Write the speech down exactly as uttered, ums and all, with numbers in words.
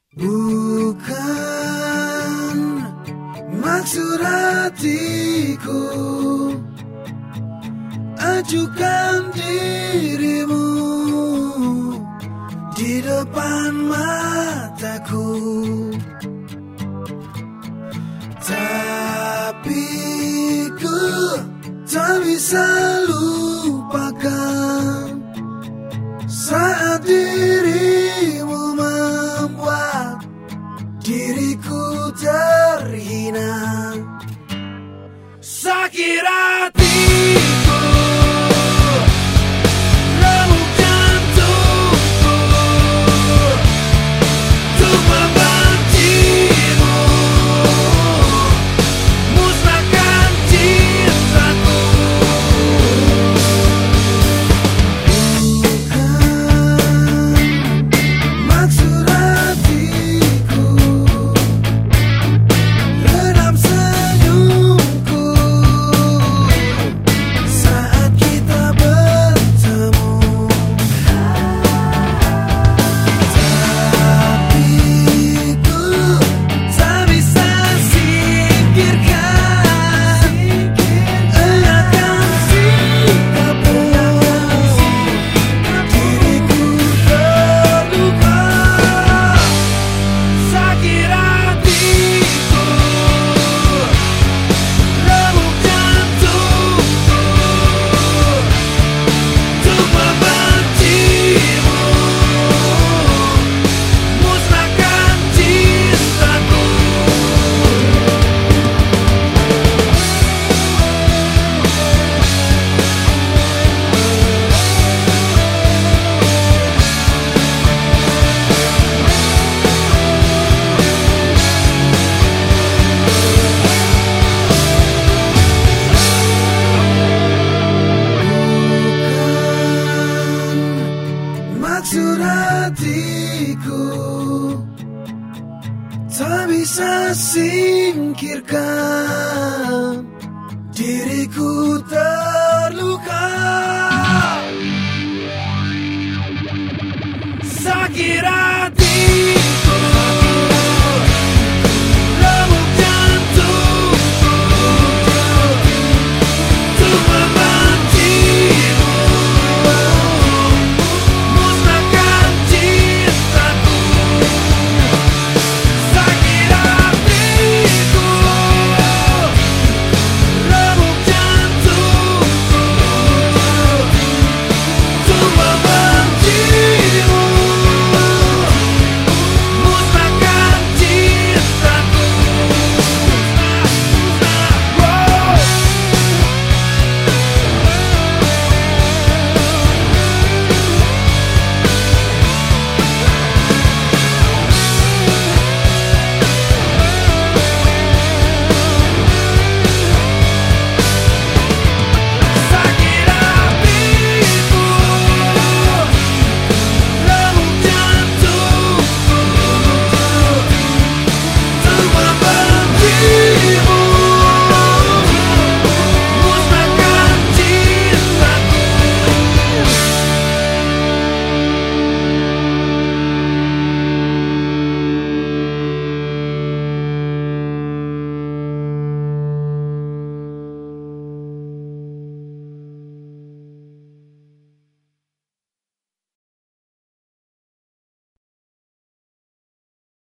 Bukan maksud hatiku ajukan dirimu di depan mataku, tapi ku tak bisa lupakan saat dirimu membuat diriku terhina. Sakit hatiku, remuk jantungku untuk membencimu, musnahkan cintaku. Bukan maksud hatiku redam senyumku saat kita bertemu, tapi ku tak bisa singkirkan enakan sikapmu. Diriku terluka, sakit hatiku, remuk jantungku untuk membencimu, musnahkan cintaku. Bukan maksud hatiku, tak bisa singkirkan diriku terluka. Sakit hati